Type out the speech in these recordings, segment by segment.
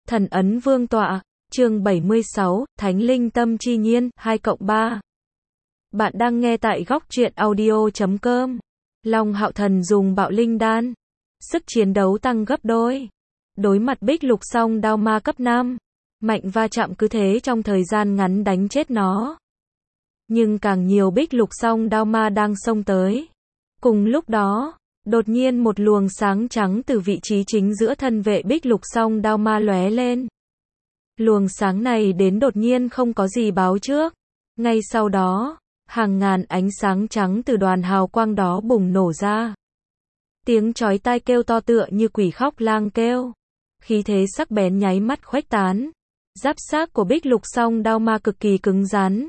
Thần ấn vương tọa, chương 76, Thánh linh tâm chi nhiên, 2+3. Bạn đang nghe tại góc truyện audio.com. Long Hạo Thần dùng bạo linh đan. Sức chiến đấu tăng gấp đôi. Đối mặt Bích Lục Song đao ma cấp 5. Mạnh va chạm cứ thế trong thời gian ngắn đánh chết nó. Nhưng càng nhiều Bích Lục Song đao ma đang xông tới. Cùng lúc đó, đột nhiên một luồng sáng trắng từ vị trí chính giữa thân vệ Bích Lục Song đao ma lóe lên. Luồng sáng này đến đột nhiên không có gì báo trước. Ngay sau đó, hàng ngàn ánh sáng trắng từ đoàn hào quang đó bùng nổ ra. Tiếng chói tai kêu to tựa như quỷ khóc lang kêu. Khí thế sắc bén nháy mắt khuếch tán. Giáp xác của Bích Lục Song đao ma cực kỳ cứng rắn.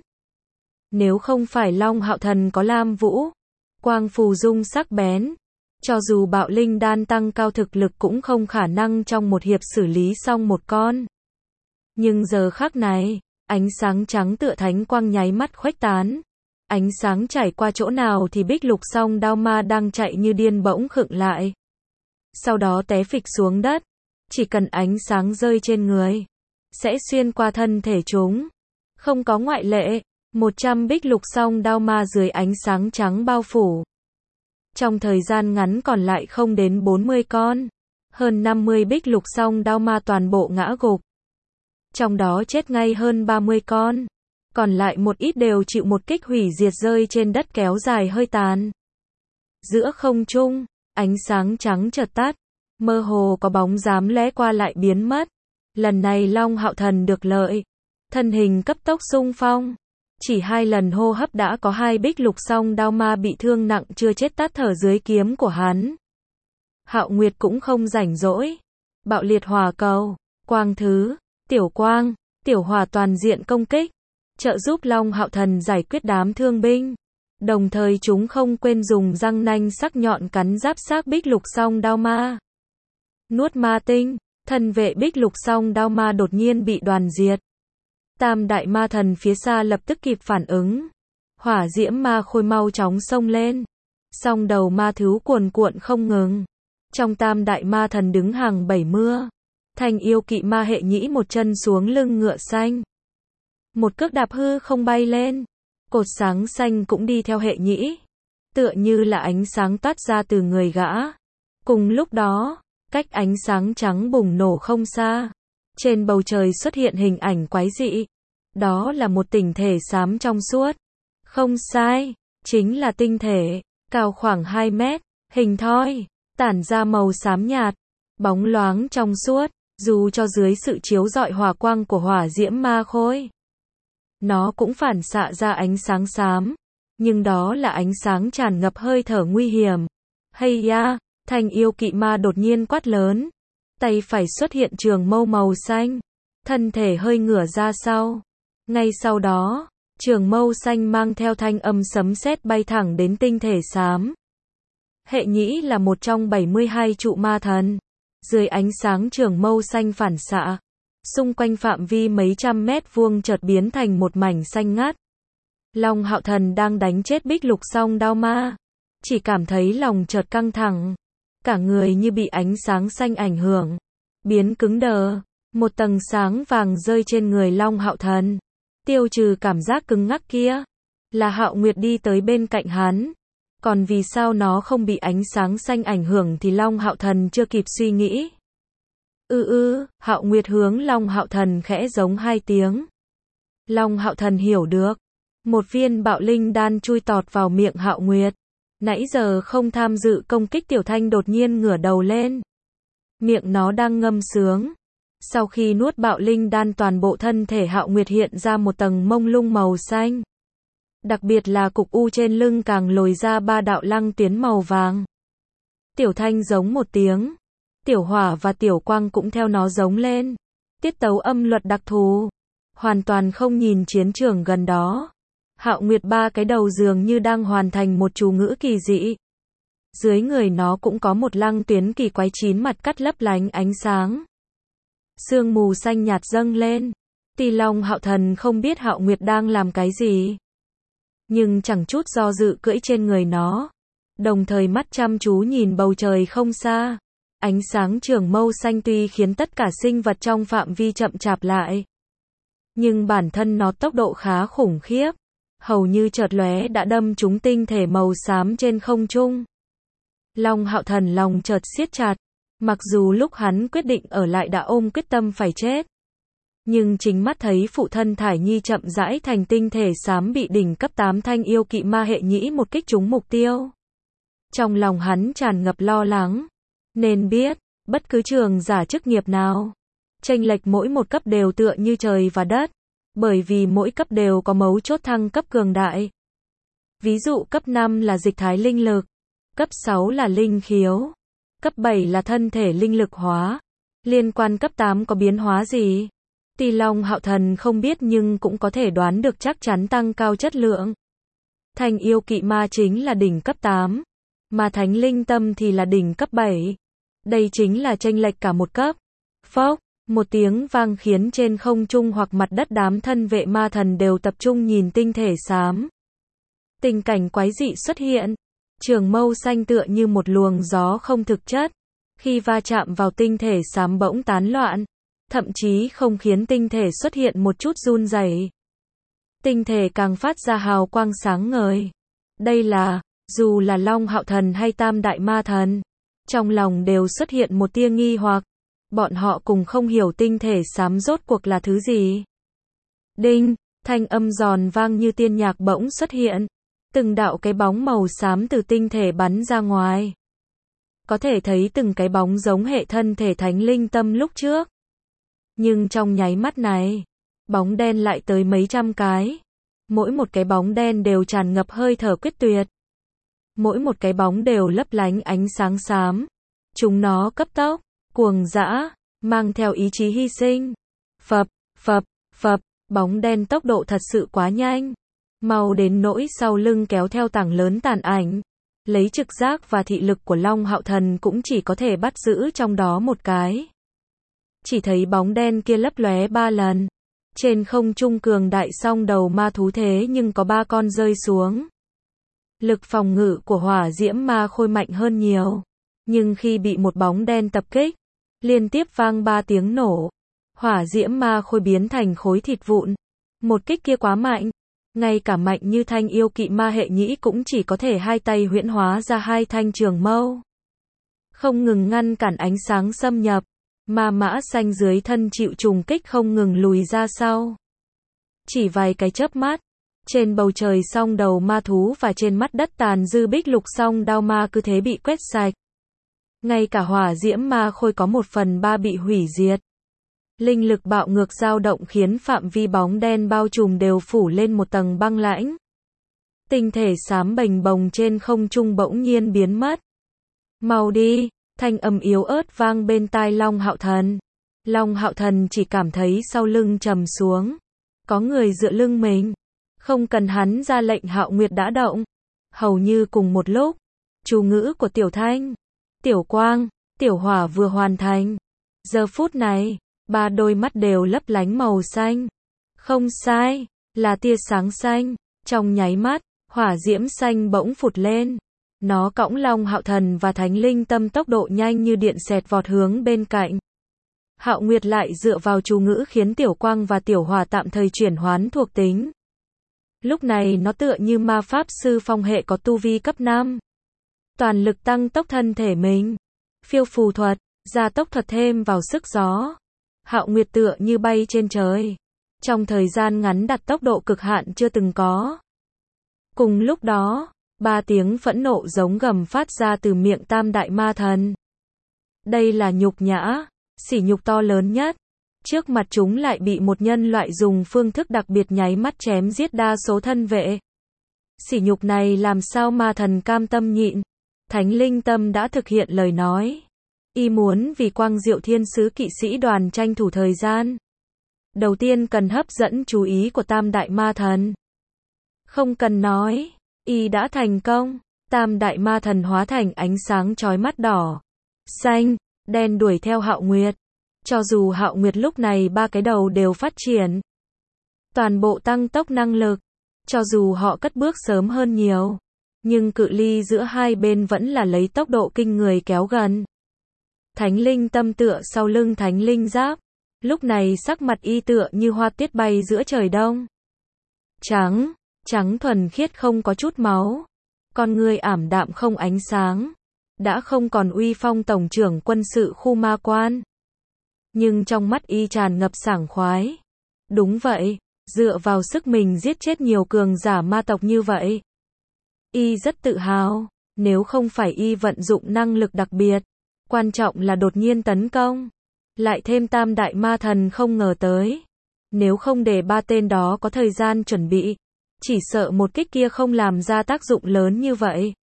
Nếu không phải Long Hạo Thần có Lam Vũ, quang phù dung sắc bén, cho dù bạo linh đan tăng cao thực lực cũng không khả năng trong một hiệp xử lý xong một con. Nhưng giờ khắc này, ánh sáng trắng tựa thánh quang nháy mắt khuếch tán. Ánh sáng chảy qua chỗ nào thì Bích Lục Song đao ma đang chạy như điên bỗng khựng lại. Sau đó té phịch xuống đất. Chỉ cần ánh sáng rơi trên người, sẽ xuyên qua thân thể chúng. Không có ngoại lệ, 100 Bích Lục Song đao ma dưới ánh sáng trắng bao phủ. Trong thời gian ngắn còn lại không đến 40 con. Hơn 50 Bích Lục Song đao ma toàn bộ ngã gục. Trong đó chết ngay hơn 30 con. Còn lại một ít đều chịu một kích hủy diệt rơi trên đất kéo dài hơi tàn. Giữa không trung, ánh sáng trắng chợt tắt. Mơ hồ có bóng dáng lóe qua lại biến mất. Lần này Long Hạo Thần được lợi. Thân hình cấp tốc xung phong. Chỉ 2 lần hô hấp đã có 2 Bích Lục Song đao ma bị thương nặng chưa chết tắt thở dưới kiếm của hắn. Hạo Nguyệt cũng không rảnh rỗi. Bạo liệt hỏa cầu, quang thứ, tiểu quang, tiểu hỏa toàn diện công kích, trợ giúp Long Hạo Thần giải quyết đám thương binh. Đồng thời chúng không quên dùng răng nanh sắc nhọn cắn giáp xác Bích Lục Song đao ma. Nuốt ma tinh, thân vệ Bích Lục Song đao ma đột nhiên bị đoàn diệt. Tam đại ma thần phía xa lập tức kịp phản ứng. Hỏa diễm ma khôi mau chóng xông lên. Song đầu ma thú cuồn cuộn không ngừng. Trong tam đại ma thần đứng hàng 7 mưa. Thanh yêu kỵ ma hệ nhĩ một chân xuống lưng ngựa xanh. Một cước đạp hư không bay lên. Cột sáng xanh cũng đi theo hệ nhĩ. Tựa như là ánh sáng toát ra từ người gã. Cùng lúc đó, cách ánh sáng trắng bùng nổ không xa. Trên bầu trời xuất hiện hình ảnh quái dị. Đó là một tinh thể xám trong suốt. Không sai, chính là tinh thể, cao khoảng 2 mét, hình thoi, tản ra màu xám nhạt, bóng loáng trong suốt, dù cho dưới sự chiếu rọi hỏa quang của hỏa diễm ma khôi. Nó cũng phản xạ ra ánh sáng xám, nhưng đó là ánh sáng tràn ngập hơi thở nguy hiểm. Hay ya, thanh yêu kỵ ma đột nhiên quát lớn. Tay phải xuất hiện trường mâu màu xanh, thân thể hơi ngửa ra sau. Ngay sau đó, trường mâu xanh mang theo thanh âm sấm sét bay thẳng đến tinh thể xám. Hệ nhĩ là một trong 72 trụ ma thần. Dưới ánh sáng trường mâu xanh phản xạ, xung quanh phạm vi mấy trăm mét vuông chợt biến thành một mảnh xanh ngắt. Long Hạo Thần đang đánh chết Bích Lục Song đao ma, chỉ cảm thấy lòng chợt căng thẳng. Cả người như bị ánh sáng xanh ảnh hưởng, biến cứng đờ. Một tầng sáng vàng rơi trên người Long Hạo Thần. Tiêu trừ cảm giác cứng ngắc kia, là Hạo Nguyệt đi tới bên cạnh hắn. Còn vì sao nó không bị ánh sáng xanh ảnh hưởng thì Long Hạo Thần chưa kịp suy nghĩ. Hạo Nguyệt hướng Long Hạo Thần khẽ giống 2 tiếng. Long Hạo Thần hiểu được. Một viên bạo linh đan chui tọt vào miệng Hạo Nguyệt. Nãy giờ không tham dự công kích tiểu thanh đột nhiên ngửa đầu lên. Miệng nó đang ngâm sướng. Sau khi nuốt bạo linh đan toàn bộ thân thể Hạo Nguyệt hiện ra một tầng mông lung màu xanh. Đặc biệt là cục u trên lưng càng lồi ra 3 đạo lăng tuyến màu vàng. Tiểu thanh giống một tiếng. Tiểu hỏa và tiểu quang cũng theo nó giống lên. Tiết tấu âm luật đặc thù. Hoàn toàn không nhìn chiến trường gần đó. Hạo Nguyệt 3 cái đầu dường như đang hoàn thành một chú ngữ kỳ dị. Dưới người nó cũng có một lăng tuyến kỳ quái 9 mặt cắt lấp lánh ánh sáng. Sương mù xanh nhạt dâng lên. Tuy Long Hạo Thần không biết Hạo Nguyệt đang làm cái gì, nhưng chẳng chút do dự cưỡi trên người nó. Đồng thời mắt chăm chú nhìn bầu trời không xa. Ánh sáng trường mâu xanh tuy khiến tất cả sinh vật trong phạm vi chậm chạp lại, nhưng bản thân nó tốc độ khá khủng khiếp, hầu như chợt lóe đã đâm trúng tinh thể màu xám trên không trung. Long Hạo Thần lòng chợt siết chặt, mặc dù lúc hắn quyết định ở lại đã ôm quyết tâm phải chết, nhưng chính mắt thấy phụ thân Thải Nhi chậm rãi thành tinh thể xám bị đỉnh cấp 8 thanh yêu kỵ ma hệ nhĩ một kích trúng mục tiêu. Trong lòng hắn tràn ngập lo lắng, nên biết, bất cứ trường giả chức nghiệp nào, chênh lệch mỗi một cấp đều tựa như trời và đất, bởi vì mỗi cấp đều có mấu chốt thăng cấp cường đại. Ví dụ cấp 5 là dịch thái linh lực, cấp 6 là linh khiếu, cấp 7 là thân thể linh lực hóa, liên quan cấp 8 có biến hóa gì? Tuy Long Hạo Thần không biết nhưng cũng có thể đoán được chắc chắn tăng cao chất lượng. Thanh yêu kỵ ma chính là đỉnh cấp 8, mà thánh linh tâm thì là đỉnh cấp 7. Đây chính là chênh lệch cả một cấp. Phốc, một tiếng vang khiến trên không trung hoặc mặt đất đám thân vệ ma thần đều tập trung nhìn tinh thể xám. Tình cảnh quái dị xuất hiện. Trường mâu xanh tựa như một luồng gió không thực chất. Khi va chạm vào tinh thể xám bỗng tán loạn, thậm chí không khiến tinh thể xuất hiện một chút run rẩy. Tinh thể càng phát ra hào quang sáng ngời. Đây là, dù là Long Hạo Thần hay Tam Đại Ma Thần, trong lòng đều xuất hiện một tia nghi hoặc. Bọn họ cùng không hiểu tinh thể xám rốt cuộc là thứ gì. Đinh, thanh âm giòn vang như tiên nhạc bỗng xuất hiện. Từng đạo cái bóng màu xám từ tinh thể bắn ra ngoài. Có thể thấy từng cái bóng giống hệ thân thể thánh linh tâm lúc trước. Nhưng trong nháy mắt này, bóng đen lại tới mấy trăm cái. Mỗi một cái bóng đen đều tràn ngập hơi thở quyết tuyệt. Mỗi một cái bóng đều lấp lánh ánh sáng xám. Chúng nó cấp tốc, cuồng dã, mang theo ý chí hy sinh. Phập, phập, phập, bóng đen tốc độ thật sự quá nhanh. Mau đến nỗi sau lưng kéo theo tảng lớn tàn ảnh. Lấy trực giác và thị lực của Long Hạo Thần cũng chỉ có thể bắt giữ trong đó một cái. Chỉ thấy bóng đen kia lấp lóe 3 lần. Trên không trung cường đại song đầu ma thú thế nhưng có 3 con rơi xuống. Lực phòng ngự của hỏa diễm ma khôi mạnh hơn nhiều. Nhưng khi bị một bóng đen tập kích, liên tiếp vang 3 tiếng nổ. Hỏa diễm ma khôi biến thành khối thịt vụn. Một kích kia quá mạnh. Ngay cả mạnh như thanh yêu kỵ ma hệ nhĩ cũng chỉ có thể hai tay huyễn hóa ra 2 thanh trường mâu. Không ngừng ngăn cản ánh sáng xâm nhập. Ma mã xanh dưới thân chịu trùng kích không ngừng lùi ra sau. Chỉ vài cái chớp mắt, trên bầu trời song đầu ma thú và trên mắt đất tàn dư bích lục song đao ma cứ thế bị quét sạch. Ngay cả hỏa diễm ma khôi có 1/3 bị hủy diệt. Linh lực bạo ngược dao động khiến phạm vi bóng đen bao trùm đều phủ lên một tầng băng lãnh. Tinh thể xám bềnh bồng trên không trung bỗng nhiên biến mất. Mau đi! Thanh âm yếu ớt vang bên tai Long Hạo Thần. Long Hạo Thần chỉ cảm thấy sau lưng trầm xuống. Có người dựa lưng mình. Không cần hắn ra lệnh Hạo Nguyệt đã động. Hầu như cùng một lúc, chú ngữ của Tiểu Thanh, Tiểu Quang, Tiểu Hỏa vừa hoàn thành. Giờ phút này, 3 đôi mắt đều lấp lánh màu xanh. Không sai, là tia sáng xanh. Trong nháy mắt, hỏa diễm xanh bỗng phụt lên. Nó cõng Long Hạo Thần và Thánh Linh Tâm tốc độ nhanh như điện xẹt vọt hướng bên cạnh. Hạo Nguyệt lại dựa vào chú ngữ khiến Tiểu Quang và Tiểu Hỏa tạm thời chuyển hoán thuộc tính. Lúc này nó tựa như ma pháp sư phong hệ có tu vi cấp 5. Toàn lực tăng tốc thân thể mình. Phiêu phù thuật, gia tốc thuật thêm vào sức gió. Hạo Nguyệt tựa như bay trên trời. Trong thời gian ngắn đạt tốc độ cực hạn chưa từng có. Cùng lúc đó, 3 tiếng phẫn nộ giống gầm phát ra từ miệng Tam Đại Ma Thần. Đây là nhục nhã, sỉ nhục to lớn nhất. Trước mặt chúng lại bị một nhân loại dùng phương thức đặc biệt nháy mắt chém giết đa số thân vệ. Sỉ nhục này làm sao Ma Thần cam tâm nhịn. Thánh Linh Tâm đã thực hiện lời nói. Y muốn vì Quang Diệu Thiên Sứ kỵ sĩ đoàn tranh thủ thời gian. Đầu tiên cần hấp dẫn chú ý của Tam Đại Ma Thần. Không cần nói. Y đã thành công. Tam Đại Ma Thần hóa thành ánh sáng chói mắt đỏ, xanh, đen đuổi theo Hạo Nguyệt. Cho dù Hạo Nguyệt lúc này 3 cái đầu đều phát triển, toàn bộ tăng tốc năng lực. Cho dù họ cất bước sớm hơn nhiều, nhưng cự ly giữa hai bên vẫn là lấy tốc độ kinh người kéo gần. Thánh linh tâm tựa sau lưng thánh linh giáp. Lúc này sắc mặt y tựa như hoa tuyết bay giữa trời đông. Trắng, trắng thuần khiết không có chút máu. Con ngươi ảm đạm không ánh sáng. Đã không còn uy phong tổng trưởng quân sự khu ma quan. Nhưng trong mắt y tràn ngập sảng khoái. Đúng vậy, dựa vào sức mình giết chết nhiều cường giả ma tộc như vậy. Y rất tự hào, nếu không phải y vận dụng năng lực đặc biệt, quan trọng là đột nhiên tấn công. Lại thêm tam đại ma thần không ngờ tới. Nếu không để ba tên đó có thời gian chuẩn bị, chỉ sợ một kích kia không làm ra tác dụng lớn như vậy.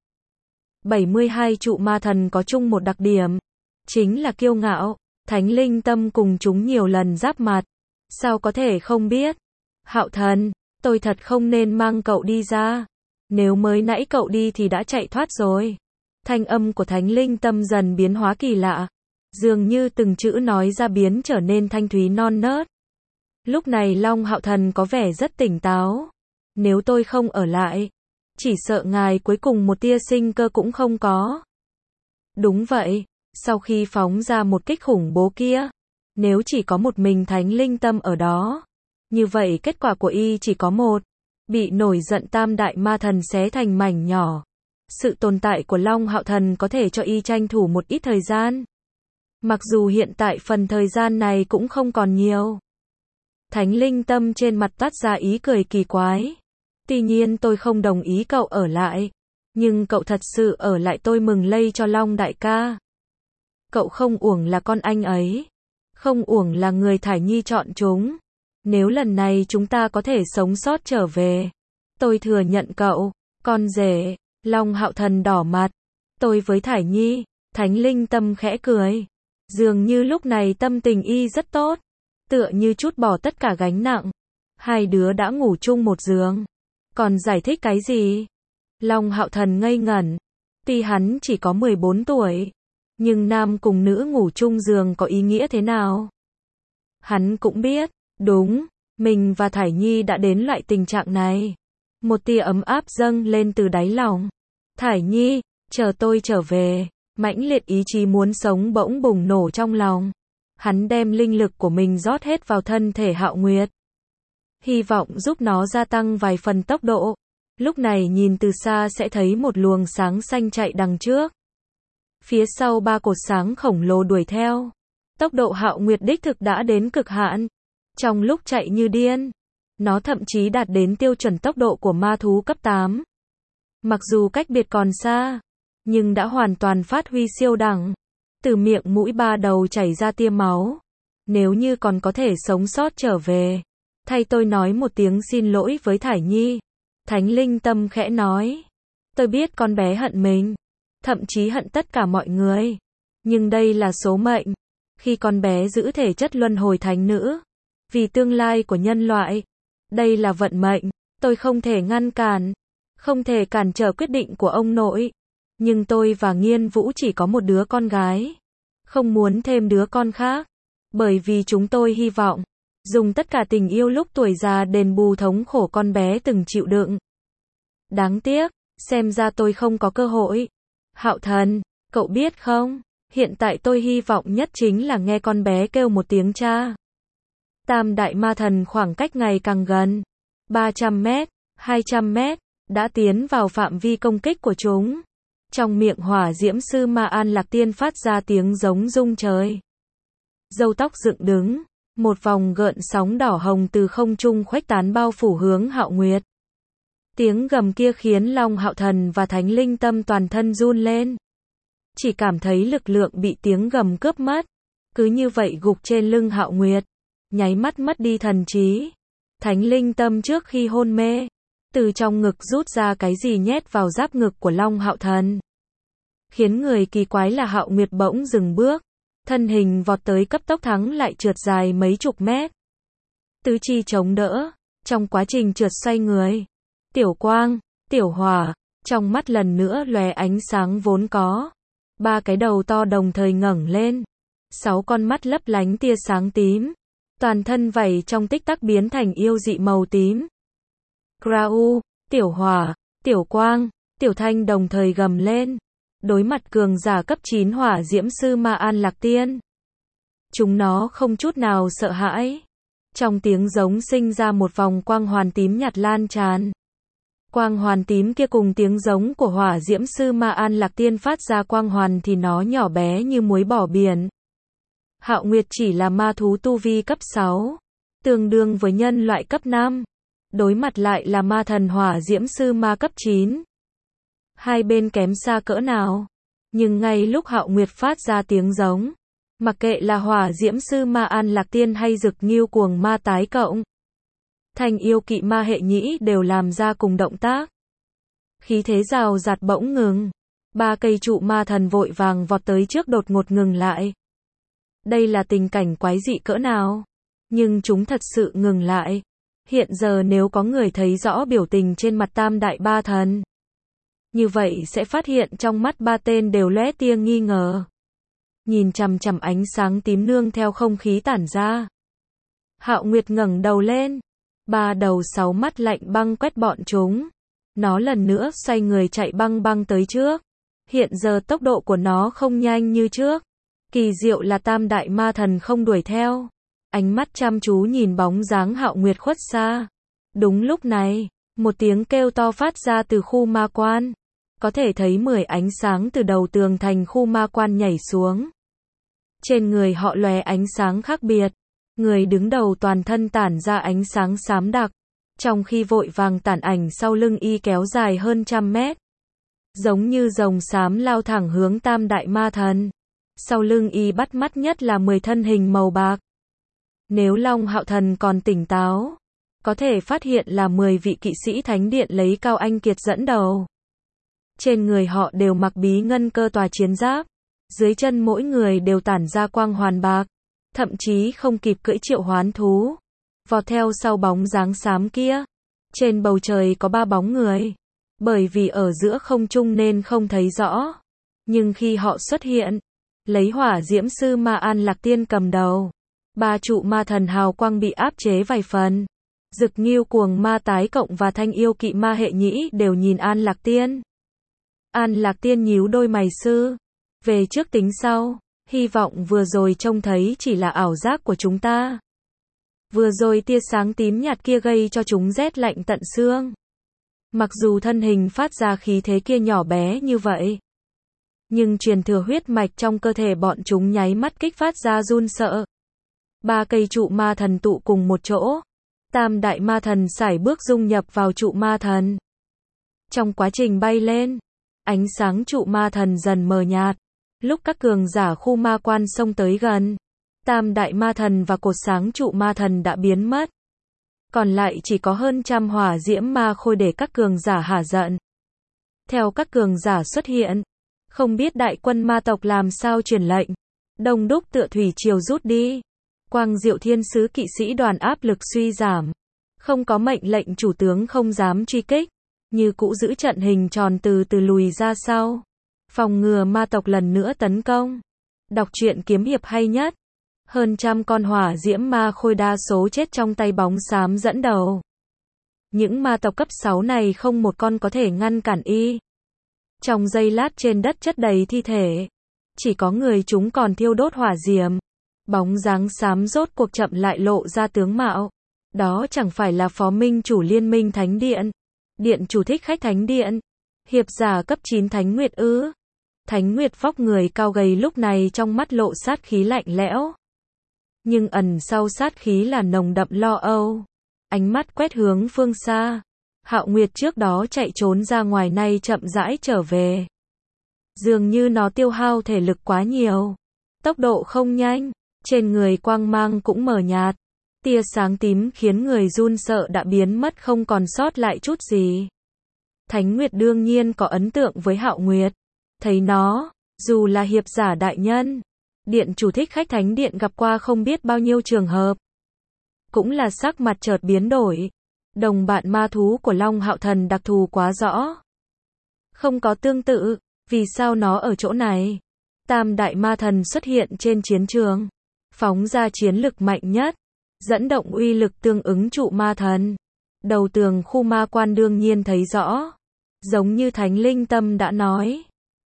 72 trụ ma thần có chung một đặc điểm, chính là kiêu ngạo. Thánh linh tâm cùng chúng nhiều lần giáp mặt, sao có thể không biết. Hạo Thần, tôi thật không nên mang cậu đi ra. Nếu mới nãy cậu đi thì đã chạy thoát rồi. Thanh âm của thánh linh tâm dần biến hóa kỳ lạ. Dường như từng chữ nói ra biến trở nên thanh thúy non nớt. Lúc này Long Hạo Thần có vẻ rất tỉnh táo. Nếu tôi không ở lại, chỉ sợ ngài cuối cùng một tia sinh cơ cũng không có. Đúng vậy, sau khi phóng ra một kích khủng bố kia, nếu chỉ có một mình thánh linh tâm ở đó, như vậy kết quả của y chỉ có một, bị nổi giận tam đại ma thần xé thành mảnh nhỏ. Sự tồn tại của Long Hạo Thần có thể cho y tranh thủ một ít thời gian. Mặc dù hiện tại phần thời gian này cũng không còn nhiều. Thánh linh tâm trên mặt toát ra ý cười kỳ quái. Tuy nhiên tôi không đồng ý cậu ở lại. Nhưng cậu thật sự ở lại tôi mừng lây cho Long đại ca. Cậu không uổng là con anh ấy. Không uổng là người Thải Nhi chọn chúng. Nếu lần này chúng ta có thể sống sót trở về, tôi thừa nhận cậu. Con rể, Long Hạo Thần đỏ mặt. Tôi với Thải Nhi, thánh linh tâm khẽ cười. Dường như lúc này tâm tình y rất tốt. Tựa như trút bỏ tất cả gánh nặng. Hai đứa đã ngủ chung một giường. Còn giải thích cái gì? Long Hạo Thần ngây ngẩn. Tuy hắn chỉ có 14 tuổi. Nhưng nam cùng nữ ngủ chung giường có ý nghĩa thế nào? Hắn cũng biết. Đúng, mình và Thải Nhi đã đến loại tình trạng này. Một tia ấm áp dâng lên từ đáy lòng. Thải Nhi, chờ tôi trở về. Mãnh liệt ý chí muốn sống bỗng bùng nổ trong lòng. Hắn đem linh lực của mình rót hết vào thân thể Hạo Nguyệt. Hy vọng giúp nó gia tăng vài phần tốc độ. Lúc này nhìn từ xa sẽ thấy một luồng sáng xanh chạy đằng trước. Phía sau ba cột sáng khổng lồ đuổi theo. Tốc độ Hạo Nguyệt đích thực đã đến cực hạn. Trong lúc chạy như điên, nó thậm chí đạt đến tiêu chuẩn tốc độ của ma thú cấp 8. Mặc dù cách biệt còn xa, nhưng đã hoàn toàn phát huy siêu đẳng. Từ miệng mũi ba đầu chảy ra tia máu. Nếu như còn có thể sống sót trở về, thay tôi nói một tiếng xin lỗi với Thải Nhi. Thánh linh tâm khẽ nói. Tôi biết con bé hận mình, thậm chí hận tất cả mọi người. Nhưng đây là số mệnh. Khi con bé giữ thể chất luân hồi thánh nữ, vì tương lai của nhân loại, đây là vận mệnh. Tôi không thể ngăn cản, không thể cản trở quyết định của ông nội. Nhưng tôi và Nghiên Vũ chỉ có một đứa con gái, không muốn thêm đứa con khác. Bởi vì chúng tôi hy vọng dùng tất cả tình yêu lúc tuổi già đền bù thống khổ con bé từng chịu đựng. Đáng tiếc, xem ra tôi không có cơ hội. Hạo Thần, cậu biết không, hiện tại tôi hy vọng nhất chính là nghe con bé kêu một tiếng cha. Tam đại ma thần khoảng cách ngày càng gần. 300 mét, 200 mét, đã tiến vào phạm vi công kích của chúng. Trong miệng hỏa diễm sư Ma An Lạc Tiên phát ra tiếng giống rung trời. Râu tóc dựng đứng, một vòng gợn sóng đỏ hồng từ không trung khuếch tán bao phủ hướng Hạo Nguyệt. Tiếng gầm kia khiến Long Hạo Thần và Thánh Linh Tâm toàn thân run lên. Chỉ cảm thấy lực lượng bị tiếng gầm cướp mất. Cứ như vậy gục trên lưng Hạo Nguyệt. Nháy mắt mất đi thần trí. Thánh Linh Tâm trước khi hôn mê, từ trong ngực rút ra cái gì nhét vào giáp ngực của Long Hạo Thần. Khiến người kỳ quái là Hạo Nguyệt bỗng dừng bước. Thân hình vọt tới cấp tốc thắng lại trượt dài mấy chục mét. Tứ chi chống đỡ. Trong quá trình trượt xoay người. Tiểu quang, tiểu hỏa, trong mắt lần nữa lóe ánh sáng vốn có. Ba cái đầu to đồng thời ngẩng lên. 6 con mắt lấp lánh tia sáng tím. Toàn thân vảy trong tích tắc biến thành yêu dị màu tím. Krau, tiểu hỏa, tiểu quang, tiểu thanh đồng thời gầm lên. đối mặt cường giả cấp 9 hỏa diễm sư Ma An Lạc Tiên. Chúng nó không chút nào sợ hãi. Trong tiếng giống sinh ra một vòng quang hoàn tím nhạt lan tràn. Quang hoàn tím kia cùng tiếng giống của hỏa diễm sư Ma An Lạc Tiên phát ra quang hoàn thì nó nhỏ bé như muối bỏ biển. Hạo Nguyệt chỉ là ma thú tu vi cấp 6, tương đương với nhân loại cấp 5. Đối mặt lại là ma thần hỏa diễm sư ma cấp 9. Hai bên kém xa cỡ nào. Nhưng ngay lúc Hạo Nguyệt phát ra tiếng giống, mặc kệ là hỏa diễm sư Ma An Lạc Tiên hay Dực Nghiêu Cuồng Ma tái cộng, Thanh Yêu Kỵ Ma hệ nhĩ đều làm ra cùng động tác. Khí thế rào rạt bỗng ngừng. Ba cây trụ ma thần vội vàng vọt tới trước đột ngột ngừng lại. Đây là tình cảnh quái dị cỡ nào? Nhưng chúng thật sự ngừng lại. Hiện giờ nếu có người thấy rõ biểu tình trên mặt tam đại ba thần, như vậy sẽ phát hiện trong mắt ba tên đều lóe tia nghi ngờ. Nhìn chằm chằm ánh sáng tím nương theo không khí tản ra. Hạo Nguyệt ngẩng đầu lên. Ba đầu 6 mắt lạnh băng quét bọn chúng. Nó lần nữa xoay người chạy băng băng tới trước. Hiện giờ tốc độ của nó không nhanh như trước. Kỳ diệu là tam đại ma thần không đuổi theo. Ánh mắt chăm chú nhìn bóng dáng Hạo Nguyệt khuất xa. Đúng lúc này, một tiếng kêu to phát ra từ khu ma quan. Có thể thấy 10 ánh sáng từ đầu tường thành khu ma quan nhảy xuống. Trên người họ lóe ánh sáng khác biệt. Người đứng đầu toàn thân tản ra ánh sáng xám đặc, trong khi vội vàng tản ảnh sau lưng y kéo dài hơn 100 mét. Giống như rồng xám lao thẳng hướng tam đại ma thần. Sau lưng y bắt mắt nhất là 10 thân hình màu bạc. Nếu Long Hạo Thần còn tỉnh táo, có thể phát hiện là 10 vị kỵ sĩ thánh điện lấy Cao Anh Kiệt dẫn đầu. Trên người họ đều mặc bí ngân cơ tòa chiến giáp. Dưới chân mỗi người đều tản ra quang hoàn bạc. Thậm chí không kịp cưỡi triệu hoán thú. Vọt theo sau bóng dáng xám kia. Trên bầu trời có 3 bóng người. Bởi vì ở giữa không trung nên không thấy rõ. Nhưng khi họ xuất hiện, lấy hỏa diễm sư Ma An Lạc Tiên cầm đầu. 3 trụ ma thần hào quang bị áp chế vài phần. Dực Nghiêu Cuồng Ma tái cộng và Thanh Yêu Kỵ Ma hệ nhĩ đều nhìn An Lạc Tiên. An Lạc Tiên nhíu đôi mày sư. Về trước tính sau. Hy vọng vừa rồi trông thấy chỉ là ảo giác của chúng ta. Vừa rồi tia sáng tím nhạt kia gây cho chúng rét lạnh tận xương. Mặc dù thân hình phát ra khí thế kia nhỏ bé như vậy, nhưng truyền thừa huyết mạch trong cơ thể bọn chúng nháy mắt kích phát ra run sợ. 3 cây trụ ma thần tụ cùng một chỗ. Tam đại ma thần sải bước dung nhập vào trụ ma thần. Trong quá trình bay lên, ánh sáng trụ ma thần dần mờ nhạt. Lúc các cường giả khu ma quan xông tới gần, tam đại ma thần và cột sáng trụ ma thần đã biến mất. Còn lại chỉ có hơn 100 hỏa diễm ma khôi để các cường giả hả giận. Theo các cường giả xuất hiện, không biết đại quân ma tộc làm sao truyền lệnh. Đông đúc tựa thủy triều rút đi. Quang Diệu Thiên Sứ kỵ sĩ đoàn áp lực suy giảm. Không có mệnh lệnh chủ tướng không dám truy kích. Như cũ giữ trận hình tròn từ từ lùi ra sau. Phòng ngừa ma tộc lần nữa tấn công. Đọc truyện kiếm hiệp hay nhất. Hơn 100 con hỏa diễm ma khôi đa số chết trong tay bóng xám dẫn đầu. Những ma tộc cấp 6 này không một con có thể ngăn cản y. Trong giây lát trên đất chất đầy thi thể. Chỉ có người chúng còn thiêu đốt hỏa diễm. Bóng dáng xám rốt cuộc chậm lại lộ ra tướng mạo. Đó chẳng phải là phó minh chủ liên minh thánh điện. Điện chủ thích khách thánh điện. Hiệp giả cấp 9 Thánh Nguyệt ư. Thánh Nguyệt vóc người cao gầy lúc này trong mắt lộ sát khí lạnh lẽo. Nhưng ẩn sau sát khí là nồng đậm lo âu. Ánh mắt quét hướng phương xa. Hạo Nguyệt trước đó chạy trốn ra ngoài nay chậm rãi trở về. Dường như nó tiêu hao thể lực quá nhiều. Tốc độ không nhanh. Trên người quang mang cũng mờ nhạt. Tia sáng tím khiến người run sợ đã biến mất không còn sót lại chút gì. Thánh Nguyệt đương nhiên có ấn tượng với Hạo Nguyệt. Thấy nó, dù là hiệp giả đại nhân, điện chủ thích khách thánh điện gặp qua không biết bao nhiêu trường hợp. Cũng là sắc mặt chợt biến đổi. Đồng bạn ma thú của Long Hạo Thần đặc thù quá rõ. Không có tương tự, vì sao nó ở chỗ này? Tam đại ma thần xuất hiện trên chiến trường. Phóng ra chiến lực mạnh nhất. Dẫn động uy lực tương ứng trụ ma thần. Đầu tường khu ma quan đương nhiên thấy rõ. Giống như Thánh Linh Tâm đã nói.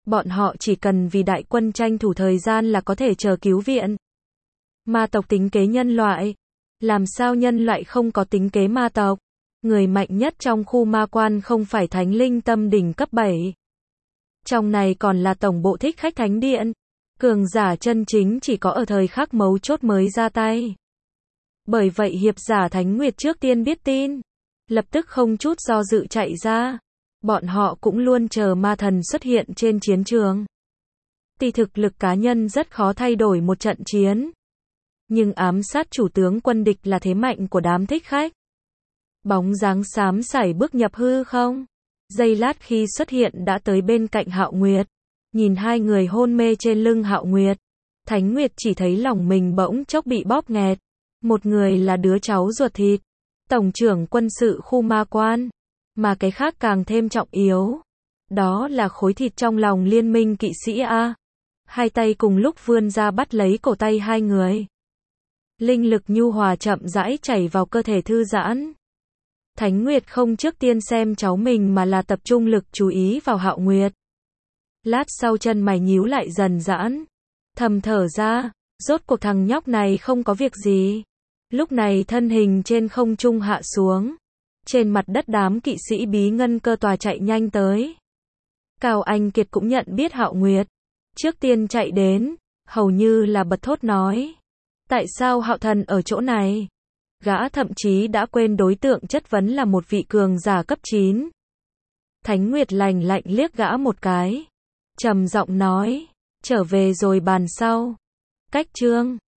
Bọn họ chỉ cần vì đại quân tranh thủ thời gian là có thể chờ cứu viện. Ma tộc tính kế nhân loại. Làm sao nhân loại không có tính kế ma tộc? Người mạnh nhất trong khu ma quan không phải thánh linh tâm đỉnh cấp 7. Trong này còn là tổng bộ thích khách thánh điện. Cường giả chân chính chỉ có ở thời khắc mấu chốt mới ra tay. Bởi vậy hiệp giả Thánh Nguyệt trước tiên biết tin. Lập tức không chút do dự chạy ra. Bọn họ cũng luôn chờ ma thần xuất hiện trên chiến trường. Tuy thực lực cá nhân rất khó thay đổi một trận chiến. Nhưng ám sát chủ tướng quân địch là thế mạnh của đám thích khách. Bóng dáng xám xảy bước nhập hư không. Giây lát khi xuất hiện đã tới bên cạnh Hạo Nguyệt. Nhìn hai người hôn mê trên lưng Hạo Nguyệt. Thánh Nguyệt chỉ thấy lòng mình bỗng chốc bị bóp nghẹt. Một người là đứa cháu ruột thịt. Tổng trưởng quân sự khu ma quan. Mà cái khác càng thêm trọng yếu. Đó là khối thịt trong lòng liên minh kỵ sĩ A. Hai tay cùng lúc vươn ra bắt lấy cổ tay hai người. Linh lực nhu hòa chậm rãi chảy vào cơ thể thư giãn. Thánh Nguyệt không trước tiên xem cháu mình mà là tập trung lực chú ý vào Hạo Nguyệt. Lát sau chân mày nhíu lại dần giãn. Thầm thở ra, rốt cuộc thằng nhóc này không có việc gì. Lúc này thân hình trên không trung hạ xuống. Trên mặt đất đám kỵ sĩ bí ngân cơ tòa chạy nhanh tới. Cao Anh Kiệt cũng nhận biết Hạo Nguyệt. Trước tiên chạy đến, hầu như là bật thốt nói. Tại sao Hạo thần ở chỗ này? Gã thậm chí đã quên đối tượng chất vấn là một vị cường giả cấp 9. Thánh Nguyệt lạnh lạnh liếc gã một cái. Trầm giọng nói, trở về rồi bàn sau. Cách chương